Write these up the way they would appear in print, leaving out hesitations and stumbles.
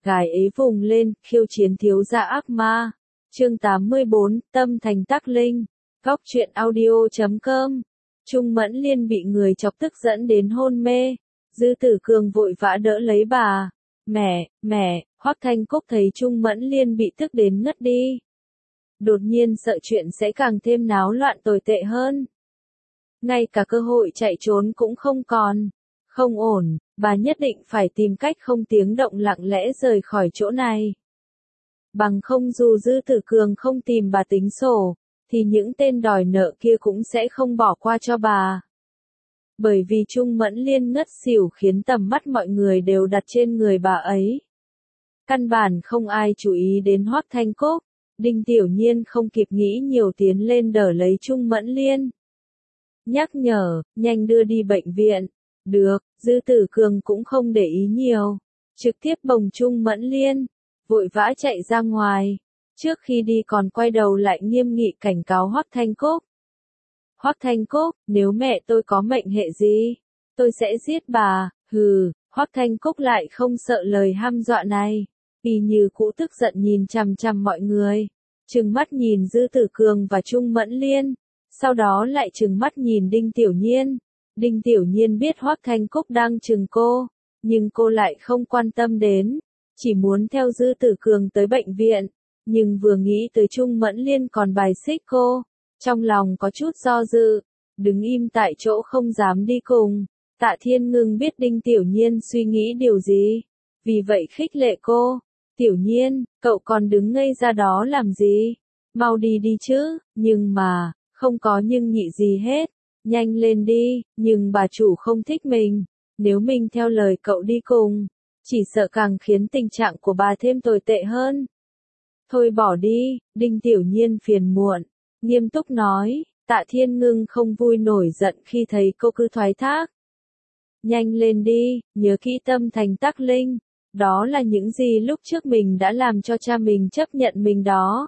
gái ấy vùng lên, khiêu chiến thiếu gia ác ma. Chương 84, Tâm thành Tắc Linh. Góc truyện audio.com. Trung Mẫn Liên bị người chọc tức dẫn đến hôn mê. Dư Tử Cường vội vã đỡ lấy bà. Mẹ, Hoắc Thanh Cúc thấy Trung Mẫn Liên bị tức đến ngất đi. Đột nhiên sợ chuyện sẽ càng thêm náo loạn tồi tệ hơn. Ngay cả cơ hội chạy trốn cũng không còn. Không ổn, bà nhất định phải tìm cách không tiếng động lặng lẽ rời khỏi chỗ này. Bằng không dù Dư Tử Cường không tìm bà tính sổ, thì những tên đòi nợ kia cũng sẽ không bỏ qua cho bà. Bởi vì Trung Mẫn Liên ngất xỉu khiến tầm mắt mọi người đều đặt trên người bà ấy. Căn bản không ai chú ý đến Hoắc Thanh Cúc. Đinh Tiểu Nhiên không kịp nghĩ nhiều tiến lên đỡ lấy Trung Mẫn Liên. Nhắc nhở, nhanh đưa đi bệnh viện. Được, Dư Tử Cường cũng không để ý nhiều. Trực tiếp bồng Trung Mẫn Liên, vội vã chạy ra ngoài. Trước khi đi còn quay đầu lại nghiêm nghị cảnh cáo Hoắc Thanh Cúc. Hoắc Thanh Cúc, nếu mẹ tôi có mệnh hệ gì, tôi sẽ giết bà. Hừ, Hoắc Thanh Cúc lại không sợ lời hăm dọa này. Y như cũ tức giận nhìn chằm chằm mọi người. Trừng mắt nhìn Dư Tử Cường và Trung Mẫn Liên. Sau đó lại trừng mắt nhìn Đinh Tiểu Nhiên. Đinh Tiểu Nhiên biết Hoắc Thanh Cúc đang trừng cô, nhưng cô lại không quan tâm đến, chỉ muốn theo Dư Tử Cường tới bệnh viện, nhưng vừa nghĩ tới Trung Mẫn Liên còn bài xích cô, trong lòng có chút do dự, đứng im tại chỗ không dám đi cùng. Tạ Thiên Ngưng biết Đinh Tiểu Nhiên suy nghĩ điều gì, vì vậy khích lệ cô, Tiểu Nhiên, cậu còn đứng ngây ra đó làm gì, mau đi đi chứ, nhưng mà, không có nhưng nhị gì hết. Nhanh lên đi, nhưng bà chủ không thích mình, nếu mình theo lời cậu đi cùng, chỉ sợ càng khiến tình trạng của bà thêm tồi tệ hơn. Thôi bỏ đi, Đinh Tiểu Nhiên phiền muộn, nghiêm túc nói. Tạ Thiên Ngưng không vui nổi giận khi thấy cô cứ thoái thác. Nhanh lên đi, nhớ kỹ tâm thành Tắc Linh, đó là những gì lúc trước mình đã làm cho cha mình chấp nhận mình đó.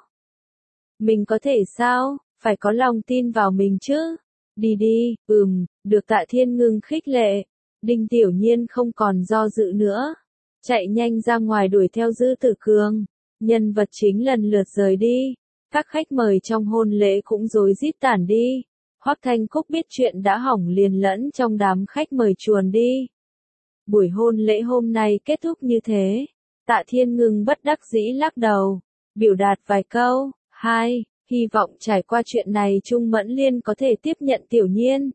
Mình có thể sao, phải có lòng tin vào mình chứ. Đi đi, được Tạ Thiên Ngưng khích lệ. Đinh Tiểu Nhiên không còn do dự nữa. Chạy nhanh ra ngoài đuổi theo Dư Tử Cường. Nhân vật chính lần lượt rời đi. Các khách mời trong hôn lễ cũng rối rít tản đi. Hoắc Thanh Cúc biết chuyện đã hỏng liền lẫn trong đám khách mời chuồn đi. Buổi hôn lễ hôm nay kết thúc như thế. Tạ Thiên Ngưng bất đắc dĩ lắc đầu. Biểu đạt vài câu. Hy vọng trải qua chuyện này Trung Mẫn Liên có thể tiếp nhận Tiểu Nhiên.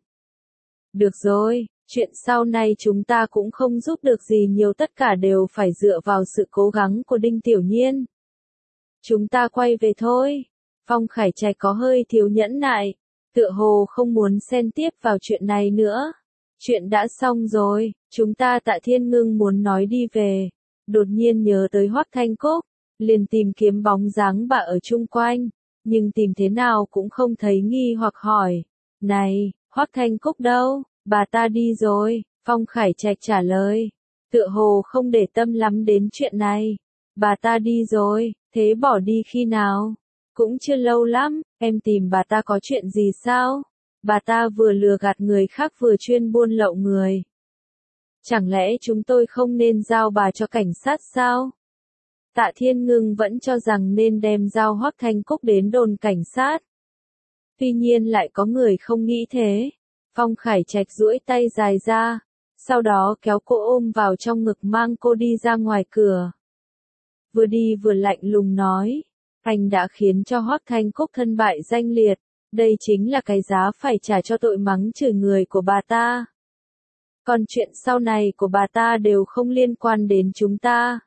Được rồi, chuyện sau này chúng ta cũng không giúp được gì nhiều, tất cả đều phải dựa vào sự cố gắng của Đinh Tiểu Nhiên. Chúng ta quay về thôi. Phong Khải Trạch có hơi thiếu nhẫn nại, tựa hồ không muốn xen tiếp vào chuyện này nữa. Chuyện đã xong rồi, chúng ta Tạ Thiên Ngưng muốn nói đi về. Đột nhiên nhớ tới Hoắc Thanh Cúc, liền tìm kiếm bóng dáng bà ở chung quanh. Nhưng tìm thế nào cũng không thấy, nghi hoặc hỏi. Này, Hoắc Thanh Cúc đâu? Bà ta đi rồi, Phong Khải Trạch trả lời. Tựa hồ không để tâm lắm đến chuyện này. Bà ta đi rồi, thế bỏ đi khi nào? Cũng chưa lâu lắm, em tìm bà ta có chuyện gì sao? Bà ta vừa lừa gạt người khác vừa chuyên buôn lậu người. Chẳng lẽ chúng tôi không nên giao bà cho cảnh sát sao? Tạ Thiên Ngưng vẫn cho rằng nên đem giao Hoắc Thanh Cúc đến đồn cảnh sát. Tuy nhiên lại có người không nghĩ thế. Phong Khải Trạch duỗi tay dài ra, sau đó kéo cô ôm vào trong ngực mang cô đi ra ngoài cửa. Vừa đi vừa lạnh lùng nói, anh đã khiến cho Hoắc Thanh Cúc thân bại danh liệt, đây chính là cái giá phải trả cho tội mắng chửi người của bà ta. Còn chuyện sau này của bà ta đều không liên quan đến chúng ta.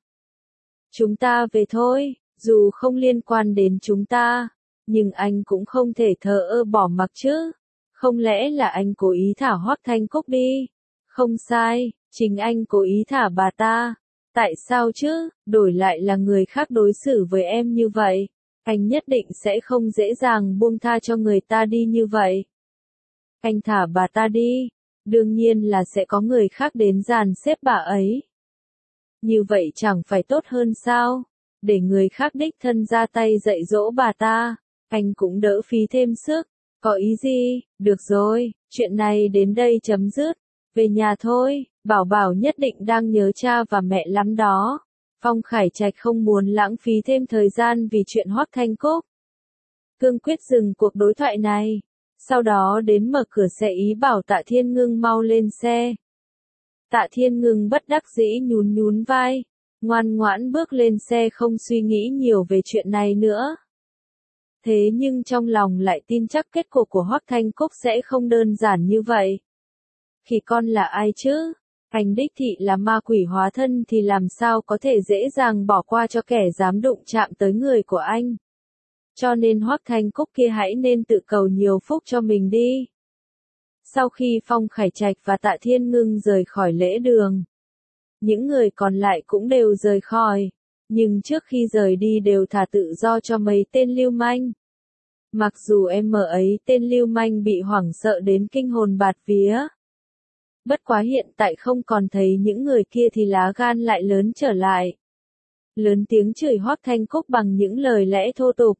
Chúng ta về thôi, dù không liên quan đến chúng ta, nhưng anh cũng không thể thờ ơ bỏ mặc chứ. Không lẽ là anh cố ý thả Hoắc Thanh Cúc đi? Không sai, chính anh cố ý thả bà ta. Tại sao chứ, đổi lại là người khác đối xử với em như vậy, anh nhất định sẽ không dễ dàng buông tha cho người ta đi như vậy. Anh thả bà ta đi, đương nhiên là sẽ có người khác đến dàn xếp bà ấy. Như vậy chẳng phải tốt hơn sao? Để người khác đích thân ra tay dạy dỗ bà ta, anh cũng đỡ phí thêm sức. Có ý gì? Được rồi, chuyện này đến đây chấm dứt. Về nhà thôi, Bảo Bảo nhất định đang nhớ cha và mẹ lắm đó. Phong Khải Trạch không muốn lãng phí thêm thời gian vì chuyện Hoắc Thanh Cúc. Cương quyết dừng cuộc đối thoại này. Sau đó đến mở cửa xe ý bảo Tạ Thiên Ngưng mau lên xe. Tạ Thiên Ngưng bất đắc dĩ nhún nhún vai, ngoan ngoãn bước lên xe không suy nghĩ nhiều về chuyện này nữa. Thế nhưng trong lòng lại tin chắc kết cục của Hoắc Thanh Cúc sẽ không đơn giản như vậy. Khỉ con là ai chứ? Anh đích thị là ma quỷ hóa thân thì làm sao có thể dễ dàng bỏ qua cho kẻ dám đụng chạm tới người của anh. Cho nên Hoắc Thanh Cúc kia hãy nên tự cầu nhiều phúc cho mình đi. Sau khi Phong Khải Trạch và Tạ Thiên Ngưng rời khỏi lễ đường, những người còn lại cũng đều rời khỏi, nhưng trước khi rời đi đều thả tự do cho mấy tên lưu manh. Mặc dù em ấy tên lưu manh bị hoảng sợ đến kinh hồn bạt vía. Bất quá hiện tại không còn thấy những người kia thì lá gan lại lớn trở lại. Lớn tiếng chửi Hoắc Thanh Cúc bằng những lời lẽ thô tục.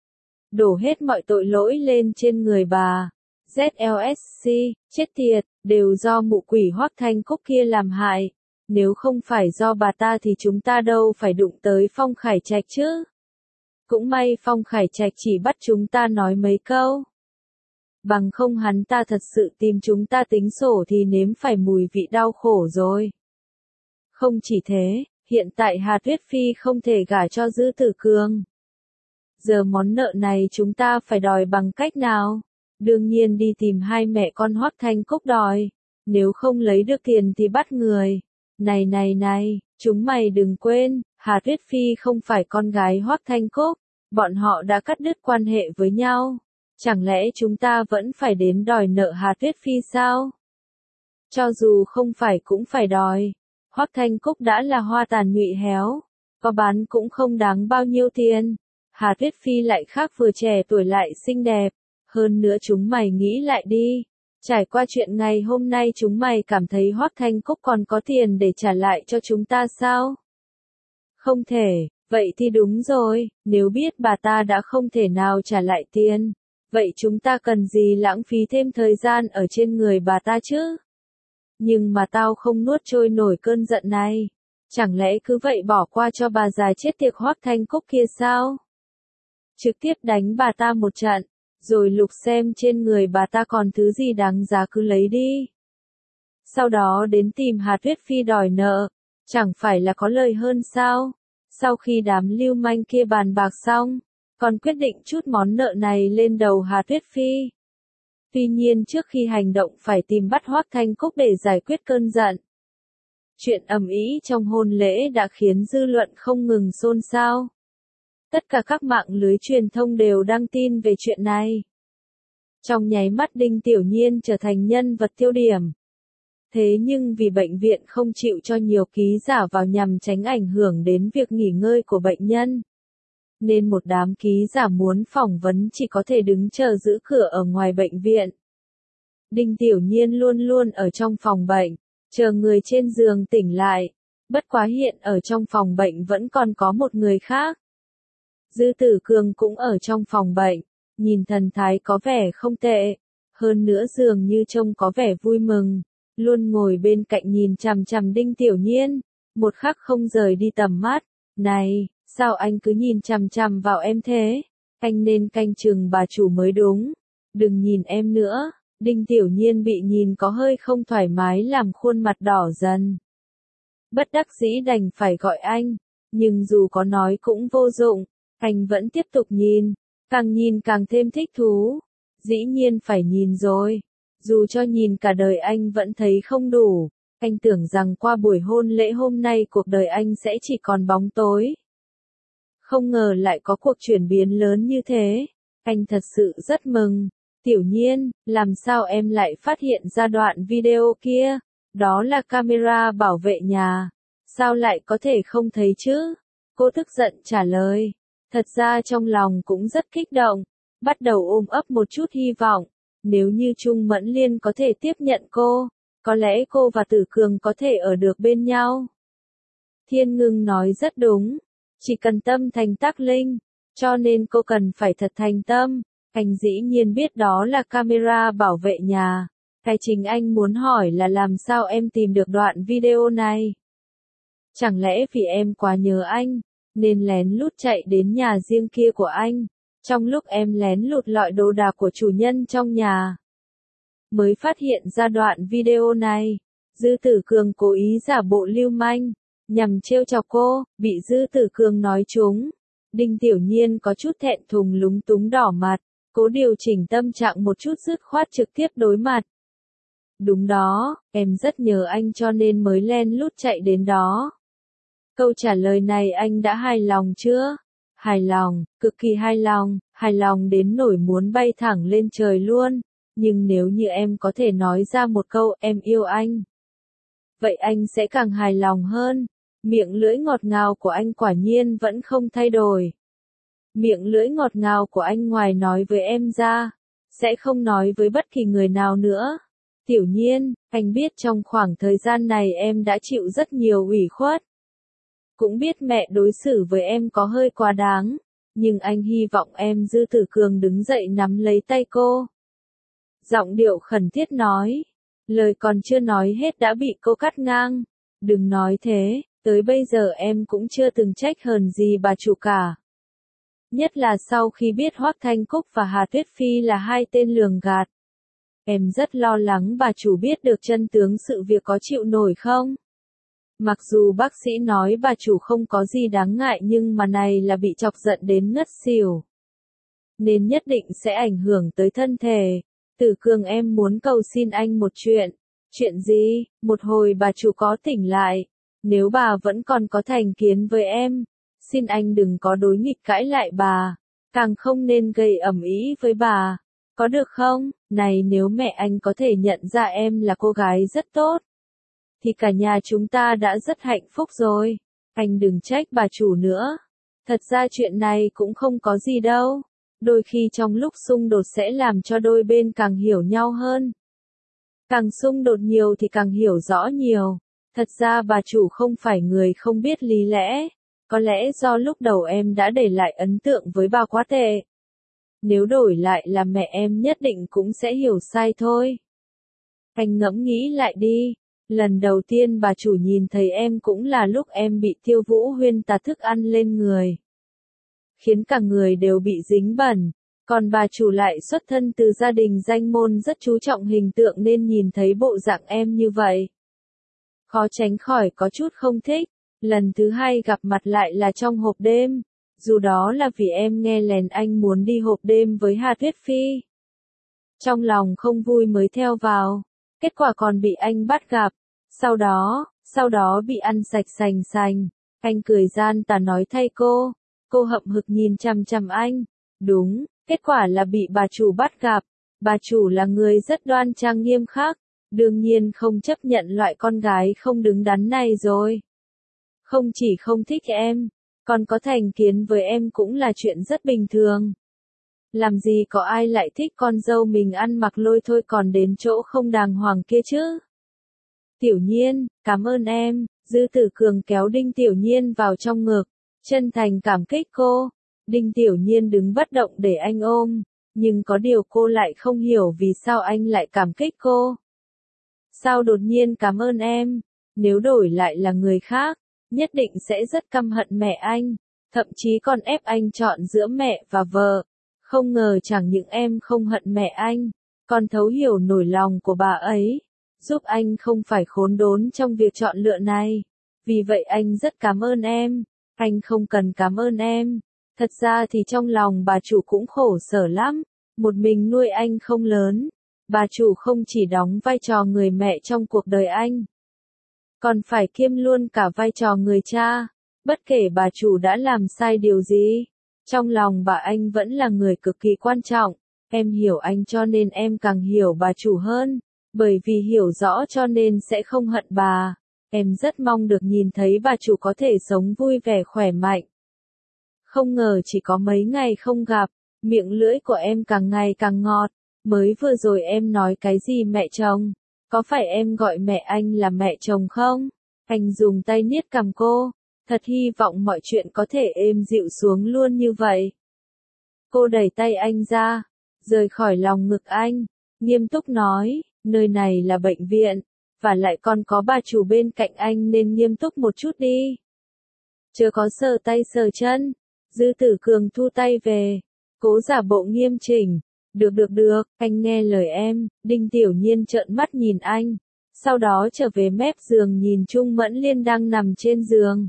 Đổ hết mọi tội lỗi lên trên người bà. ZLSC, chết tiệt, đều do mụ quỷ Hoắc Thanh Cúc kia làm hại. Nếu không phải do bà ta thì chúng ta đâu phải đụng tới Phong Khải Trạch chứ. Cũng may Phong Khải Trạch chỉ bắt chúng ta nói mấy câu. Bằng không hắn ta thật sự tìm chúng ta tính sổ thì nếm phải mùi vị đau khổ rồi. Không chỉ thế, hiện tại Hà Tuyết Phi không thể gả cho Dư Tử Cường. Giờ món nợ này chúng ta phải đòi bằng cách nào? Đương nhiên đi tìm hai mẹ con Hoắc Thanh Cúc đòi. Nếu không lấy được tiền thì bắt người. Này, chúng mày đừng quên, Hà Tuyết Phi không phải con gái Hoắc Thanh Cúc. Bọn họ đã cắt đứt quan hệ với nhau. Chẳng lẽ chúng ta vẫn phải đến đòi nợ Hà Tuyết Phi sao? Cho dù không phải cũng phải đòi. Hoắc Thanh Cúc đã là hoa tàn nhụy héo. Có bán cũng không đáng bao nhiêu tiền. Hà Tuyết Phi lại khác vừa trẻ tuổi lại xinh đẹp. Hơn nữa chúng mày nghĩ lại đi. Trải qua chuyện ngày hôm nay chúng mày cảm thấy Hoắc Thanh Cúc còn có tiền để trả lại cho chúng ta sao? Không thể, vậy thì đúng rồi, nếu biết bà ta đã không thể nào trả lại tiền, vậy chúng ta cần gì lãng phí thêm thời gian ở trên người bà ta chứ? Nhưng mà tao không nuốt trôi nổi cơn giận này. Chẳng lẽ cứ vậy bỏ qua cho bà già chết tiệt Hoắc Thanh Cúc kia sao? Trực tiếp đánh bà ta một trận, rồi lục xem trên người bà ta còn thứ gì đáng giá cứ lấy đi. Sau đó đến tìm Hà Tuyết Phi đòi nợ, chẳng phải là có lời hơn sao? Sau khi đám lưu manh kia bàn bạc xong, còn quyết định chút món nợ này lên đầu Hà Tuyết Phi. Tuy nhiên trước khi hành động phải tìm bắt Hoắc Thanh Cúc để giải quyết cơn giận. Chuyện ầm ĩ trong hôn lễ đã khiến dư luận không ngừng xôn xao. Tất cả các mạng lưới truyền thông đều đăng tin về chuyện này. Trong nháy mắt Đinh Tiểu Nhiên trở thành nhân vật tiêu điểm. Thế nhưng vì bệnh viện không chịu cho nhiều ký giả vào nhằm tránh ảnh hưởng đến việc nghỉ ngơi của bệnh nhân, nên một đám ký giả muốn phỏng vấn chỉ có thể đứng chờ giữ cửa ở ngoài bệnh viện. Đinh Tiểu Nhiên luôn luôn ở trong phòng bệnh, chờ người trên giường tỉnh lại. Bất quá hiện ở trong phòng bệnh vẫn còn có một người khác. Dư Tử Cường cũng ở trong phòng bệnh, nhìn thần thái có vẻ không tệ, hơn nữa dường như trông có vẻ vui mừng, luôn ngồi bên cạnh nhìn chằm chằm Đinh Tiểu Nhiên, một khắc không rời đi tầm mắt. Này, sao anh cứ nhìn chằm chằm vào em thế? Anh nên canh chừng bà chủ mới đúng. Đừng nhìn em nữa. Đinh Tiểu Nhiên bị nhìn có hơi không thoải mái làm khuôn mặt đỏ dần. Bất đắc dĩ đành phải gọi anh, nhưng dù có nói cũng vô dụng, anh vẫn tiếp tục nhìn càng thêm thích thú. Dĩ nhiên phải nhìn rồi. Dù cho nhìn cả đời anh vẫn thấy không đủ. Anh tưởng rằng qua buổi hôn lễ hôm nay cuộc đời anh sẽ chỉ còn bóng tối. Không ngờ lại có cuộc chuyển biến lớn như thế. Anh thật sự rất mừng. Tiểu Nhiên, làm sao em lại phát hiện ra đoạn video kia? Đó là camera bảo vệ nhà. Sao lại có thể không thấy chứ? Cô tức giận trả lời. Thật ra trong lòng cũng rất kích động. Bắt đầu ôm ấp một chút hy vọng. Nếu như Trung Mẫn Liên có thể tiếp nhận cô, có lẽ cô và Tử Cường có thể ở được bên nhau. Thiên Ngưng nói rất đúng. Chỉ cần tâm thành Tắc Linh. Cho nên cô cần phải thật thành tâm. Anh dĩ nhiên biết đó là camera bảo vệ nhà. Cái chính anh muốn hỏi là làm sao em tìm được đoạn video này. Chẳng lẽ vì em quá nhớ anh, nên lén lút chạy đến nhà riêng kia của anh, trong lúc em lén lút lọi đồ đạc của chủ nhân trong nhà. Mới phát hiện ra đoạn video này, Dư Tử Cường cố ý giả bộ lưu manh, nhằm trêu chọc cô, bị Dư Tử Cường nói trúng. Đinh Tiểu Nhiên có chút thẹn thùng lúng túng đỏ mặt, cố điều chỉnh tâm trạng một chút dứt khoát trực tiếp đối mặt. Đúng đó, em rất nhớ anh cho nên mới len lút chạy đến đó. Câu trả lời này anh đã hài lòng chưa? Hài lòng, cực kỳ hài lòng đến nỗi muốn bay thẳng lên trời luôn. Nhưng nếu như em có thể nói ra một câu em yêu anh, vậy anh sẽ càng hài lòng hơn. Miệng lưỡi ngọt ngào của anh quả nhiên vẫn không thay đổi. Miệng lưỡi ngọt ngào của anh ngoài nói với em ra, sẽ không nói với bất kỳ người nào nữa. Tiểu Nhiên, anh biết trong khoảng thời gian này em đã chịu rất nhiều ủy khuất. Cũng biết mẹ đối xử với em có hơi quá đáng, nhưng anh hy vọng em. Dư Tử Cường đứng dậy nắm lấy tay cô. Giọng điệu khẩn thiết nói. Lời còn chưa nói hết đã bị cô cắt ngang. Đừng nói thế, tới bây giờ em cũng chưa từng trách hờn gì bà chủ cả. Nhất là sau khi biết Hoắc Thanh Cúc và Hà Tuyết Phi là hai tên lường gạt. Em rất lo lắng bà chủ biết được chân tướng sự việc có chịu nổi không? Mặc dù bác sĩ nói bà chủ không có gì đáng ngại nhưng mà này là bị chọc giận đến ngất xỉu. Nên nhất định sẽ ảnh hưởng tới thân thể. Tử Cường em muốn cầu xin anh một chuyện. Chuyện gì? Một hồi bà chủ có tỉnh lại. Nếu bà vẫn còn có thành kiến với em, xin anh đừng có đối nghịch cãi lại bà. Càng không nên gây ầm ĩ với bà. Có được không? Này nếu mẹ anh có thể nhận ra em là cô gái rất tốt, thì cả nhà chúng ta đã rất hạnh phúc rồi. Anh đừng trách bà chủ nữa. Thật ra chuyện này cũng không có gì đâu. Đôi khi trong lúc xung đột sẽ làm cho đôi bên càng hiểu nhau hơn. Càng xung đột nhiều thì càng hiểu rõ nhiều. Thật ra bà chủ không phải người không biết lý lẽ. Có lẽ do lúc đầu em đã để lại ấn tượng với bà quá tệ. Nếu đổi lại là mẹ em nhất định cũng sẽ hiểu sai thôi. Anh ngẫm nghĩ lại đi. Lần đầu tiên bà chủ nhìn thấy em cũng là lúc em bị Tiêu Vũ Huyên tạt thức ăn lên người, khiến cả người đều bị dính bẩn. Còn bà chủ lại xuất thân từ gia đình danh môn rất chú trọng hình tượng nên nhìn thấy bộ dạng em như vậy, khó tránh khỏi có chút không thích. Lần thứ hai gặp mặt lại là trong hộp đêm. Dù đó là vì em nghe lén anh muốn đi hộp đêm với Hà Tuyết Phi. Trong lòng không vui mới theo vào. Kết quả còn bị anh bắt gặp. Sau đó bị ăn sạch sành sành. Anh cười gian tà nói thay cô. Cô hậm hực nhìn chằm chằm anh. Đúng, kết quả là bị bà chủ bắt gặp. Bà chủ là người rất đoan trang nghiêm khắc. Đương nhiên không chấp nhận loại con gái không đứng đắn này rồi. Không chỉ không thích em, còn có thành kiến với em cũng là chuyện rất bình thường. Làm gì có ai lại thích con dâu mình ăn mặc lôi thôi còn đến chỗ không đàng hoàng kia chứ. Tiểu Nhiên, cảm ơn em. Dư Tử Cường kéo Đinh Tiểu Nhiên vào trong ngực, chân thành cảm kích cô. Đinh Tiểu Nhiên đứng bất động để anh ôm, nhưng có điều cô lại không hiểu vì sao anh lại cảm kích cô. Sao đột nhiên cảm ơn em? Nếu đổi lại là người khác, nhất định sẽ rất căm hận mẹ anh, thậm chí còn ép anh chọn giữa mẹ và vợ. Không ngờ chẳng những em không hận mẹ anh, còn thấu hiểu nỗi lòng của bà ấy, giúp anh không phải khốn đốn trong việc chọn lựa này. Vì vậy anh rất cảm ơn em. Anh không cần cảm ơn em. Thật ra thì trong lòng bà chủ cũng khổ sở lắm. Một mình nuôi anh không lớn. Bà chủ không chỉ đóng vai trò người mẹ trong cuộc đời anh, còn phải kiêm luôn cả vai trò người cha. Bất kể bà chủ đã làm sai điều gì, trong lòng bà anh vẫn là người cực kỳ quan trọng. Em hiểu anh cho nên em càng hiểu bà chủ hơn. Bởi vì hiểu rõ cho nên sẽ không hận bà. Em rất mong được nhìn thấy bà chủ có thể sống vui vẻ khỏe mạnh. Không ngờ chỉ có mấy ngày không gặp, miệng lưỡi của em càng ngày càng ngọt. Mới vừa rồi em nói cái gì mẹ chồng? Có phải em gọi mẹ anh là mẹ chồng không? Anh dùng tay niết cằm cô. Thật hy vọng mọi chuyện có thể êm dịu xuống luôn như vậy. Cô đẩy tay anh ra, rời khỏi lòng ngực anh, nghiêm túc nói, nơi này là bệnh viện, và lại còn có bà chủ bên cạnh anh nên nghiêm túc một chút đi. Chớ có sờ tay sờ chân. Dư Tử Cường thu tay về, cố giả bộ nghiêm chỉnh. Được, anh nghe lời em. Đinh Tiểu Nhiên trợn mắt nhìn anh, sau đó trở về mép giường nhìn Trung Mẫn Liên đang nằm trên giường.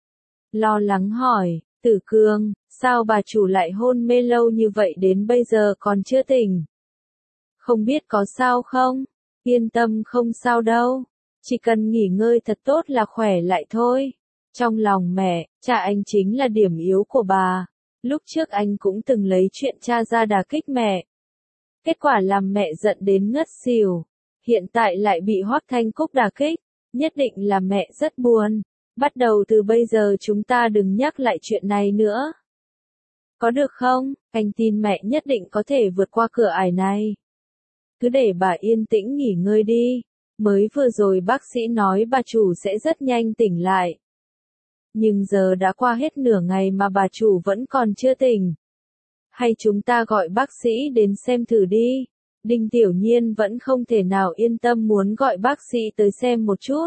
Lo lắng hỏi, Tử Cường, sao bà chủ lại hôn mê lâu như vậy đến bây giờ còn chưa tỉnh? Không biết có sao không? Yên tâm không sao đâu, chỉ cần nghỉ ngơi thật tốt là khỏe lại thôi. Trong lòng mẹ, cha anh chính là điểm yếu của bà. Lúc trước anh cũng từng lấy chuyện cha ra đả kích mẹ. Kết quả làm mẹ giận đến ngất xỉu. Hiện tại lại bị Hoắc Thanh Cúc đả kích. Nhất định là mẹ rất buồn. Bắt đầu từ bây giờ chúng ta đừng nhắc lại chuyện này nữa. Có được không? Anh tin mẹ nhất định có thể vượt qua cửa ải này. Cứ để bà yên tĩnh nghỉ ngơi đi. Mới vừa rồi bác sĩ nói bà chủ sẽ rất nhanh tỉnh lại. Nhưng giờ đã qua hết nửa ngày mà bà chủ vẫn còn chưa tỉnh. Hay chúng ta gọi bác sĩ đến xem thử đi. Đinh Tiểu Nhiên vẫn không thể nào yên tâm muốn gọi bác sĩ tới xem một chút.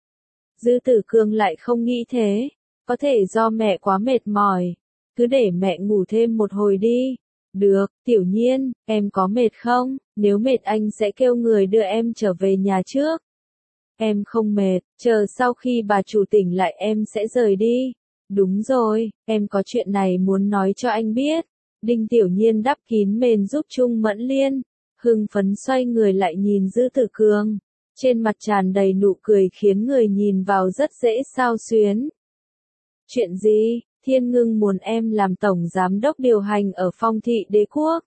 Dư Tử Cường lại không nghĩ thế. Có thể do mẹ quá mệt mỏi. Cứ để mẹ ngủ thêm một hồi đi. Được, Tiểu Nhiên, em có mệt không? Nếu mệt anh sẽ kêu người đưa em trở về nhà trước. Em không mệt, chờ sau khi bà chủ tỉnh lại em sẽ rời đi. Đúng rồi, em có chuyện này muốn nói cho anh biết. Đinh Tiểu Nhiên đắp kín mền giúp Trung Mẫn Liên. Hưng phấn xoay người lại nhìn Dư Tử Cường. Trên mặt tràn đầy nụ cười khiến người nhìn vào rất dễ xao xuyến. Chuyện gì? Thiên Ngưng muốn em làm tổng giám đốc điều hành ở Phong Thị Đế Quốc.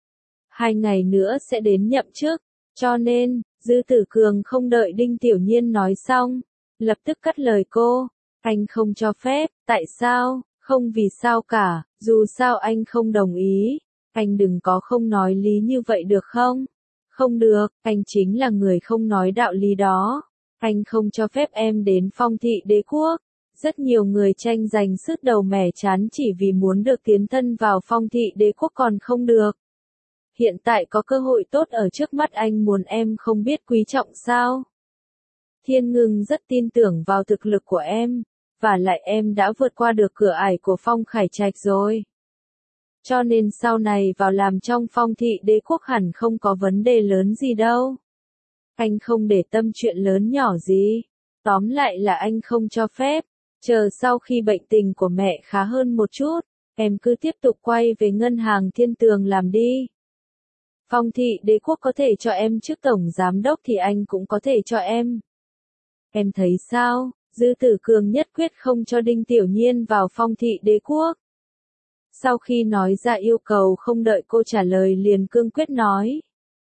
2 ngày nữa sẽ đến nhậm chức, cho nên, Dư Tử Cường không đợi Đinh Tiểu Nhiên nói xong, lập tức cắt lời cô. Anh không cho phép, tại sao? Không vì sao cả, dù sao anh không đồng ý. Anh đừng có không nói lý như vậy được không? Không được, anh chính là người không nói đạo lý đó. Anh không cho phép em đến Phong Thị Đế Quốc. Rất nhiều người tranh giành sứt đầu mẻ chán chỉ vì muốn được tiến thân vào Phong Thị Đế Quốc còn không được. Hiện tại có cơ hội tốt ở trước mắt anh muốn em không biết quý trọng sao? Thiên Ngưng rất tin tưởng vào thực lực của em, và lại em đã vượt qua được cửa ải của Phong Khải Trạch rồi. Cho nên sau này vào làm trong Phong Thị Đế Quốc hẳn không có vấn đề lớn gì đâu. Anh không để tâm chuyện lớn nhỏ gì. Tóm lại là anh không cho phép. Chờ sau khi bệnh tình của mẹ khá hơn một chút, em cứ tiếp tục quay về ngân hàng Thiên Tường làm đi. Phong Thị Đế Quốc có thể cho em chức tổng giám đốc thì anh cũng có thể cho em. Em thấy sao? Dư Tử Cường nhất quyết không cho Đinh Tiểu Nhiên vào Phong Thị Đế Quốc. Sau khi nói ra yêu cầu không đợi cô trả lời liền cương quyết nói.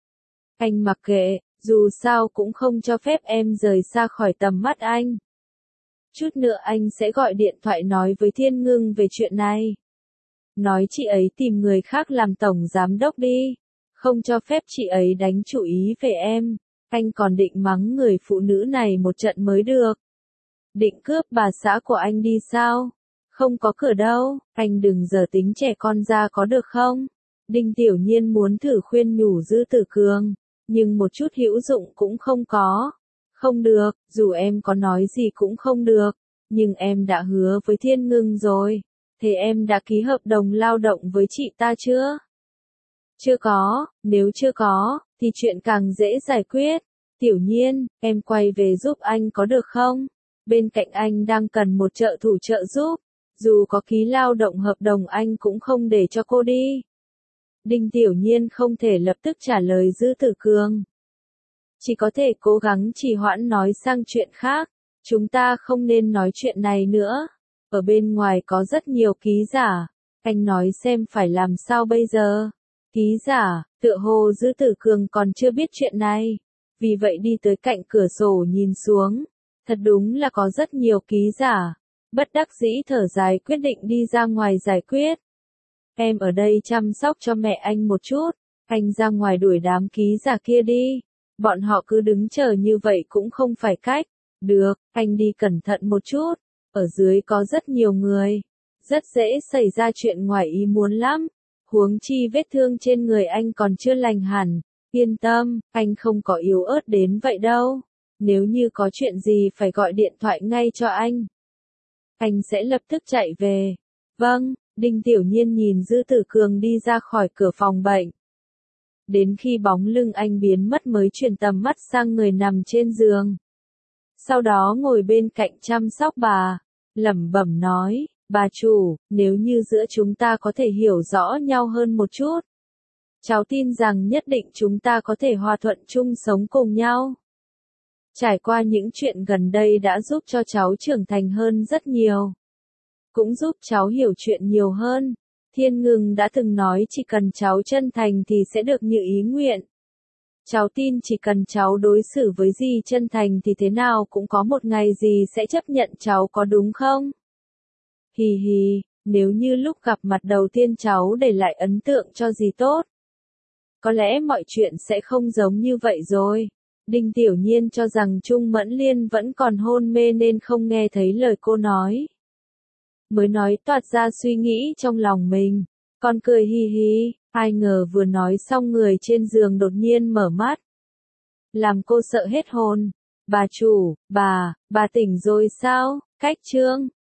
Anh mặc kệ, dù sao cũng không cho phép em rời xa khỏi tầm mắt anh. Chút nữa anh sẽ gọi điện thoại nói với Thiên Ngưng về chuyện này. Nói chị ấy tìm người khác làm tổng giám đốc đi. Không cho phép chị ấy đánh chủ ý về em. Anh còn định mắng người phụ nữ này một trận mới được. Định cướp bà xã của anh đi sao? Không có cửa đâu, anh đừng giờ tính trẻ con ra có được không? Đinh Tiểu Nhiên muốn thử khuyên nhủ Dư Tử Cường, nhưng một chút hữu dụng cũng không có. Không được, dù em có nói gì cũng không được, nhưng em đã hứa với Thiên Ngưng rồi. Thế em đã ký hợp đồng lao động với chị ta chưa? Chưa có, nếu chưa có, thì chuyện càng dễ giải quyết. Tiểu Nhiên, em quay về giúp anh có được không? Bên cạnh anh đang cần một trợ thủ trợ giúp. Dù có ký lao động hợp đồng anh cũng không để cho cô đi. Đinh Tiểu Nhiên không thể lập tức trả lời Dư Tử Cường. Chỉ có thể cố gắng trì hoãn nói sang chuyện khác. Chúng ta không nên nói chuyện này nữa. Ở bên ngoài có rất nhiều ký giả. Anh nói xem phải làm sao bây giờ. Ký giả, tựa hồ Dư Tử Cường còn chưa biết chuyện này. Vì vậy đi tới cạnh cửa sổ nhìn xuống. Thật đúng là có rất nhiều ký giả. Bất đắc dĩ thở dài quyết định đi ra ngoài giải quyết. Em ở đây chăm sóc cho mẹ anh một chút. Anh ra ngoài đuổi đám ký giả kia đi. Bọn họ cứ đứng chờ như vậy cũng không phải cách. Được, anh đi cẩn thận một chút. Ở dưới có rất nhiều người. Rất dễ xảy ra chuyện ngoài ý muốn lắm. Huống chi vết thương trên người anh còn chưa lành hẳn. Yên tâm, anh không có yếu ớt đến vậy đâu. Nếu như có chuyện gì phải gọi điện thoại ngay cho anh. Anh sẽ lập tức chạy về. Vâng, Đinh Tiểu Nhiên nhìn Dư Tử Cường đi ra khỏi cửa phòng bệnh. Đến khi bóng lưng anh biến mất mới chuyển tầm mắt sang người nằm trên giường. Sau đó ngồi bên cạnh chăm sóc bà, lẩm bẩm nói, bà chủ, nếu như giữa chúng ta có thể hiểu rõ nhau hơn một chút. Cháu tin rằng nhất định chúng ta có thể hòa thuận chung sống cùng nhau. Trải qua những chuyện gần đây đã giúp cho cháu trưởng thành hơn rất nhiều. Cũng giúp cháu hiểu chuyện nhiều hơn. Thiên Ngừng đã từng nói chỉ cần cháu chân thành thì sẽ được như ý nguyện. Cháu tin chỉ cần cháu đối xử với dì chân thành thì thế nào cũng có một ngày dì sẽ chấp nhận cháu, có đúng không? Hì hì, nếu như lúc gặp mặt đầu tiên cháu để lại ấn tượng cho dì tốt. Có lẽ mọi chuyện sẽ không giống như vậy rồi. Đinh Tiểu Nhiên cho rằng Trung Mẫn Liên vẫn còn hôn mê nên không nghe thấy lời cô nói. Mới nói toát ra suy nghĩ trong lòng mình. Con cười hi hi, ai ngờ vừa nói xong người trên giường đột nhiên mở mắt. Làm cô sợ hết hồn. Bà chủ, bà tỉnh rồi sao? Cách Trương.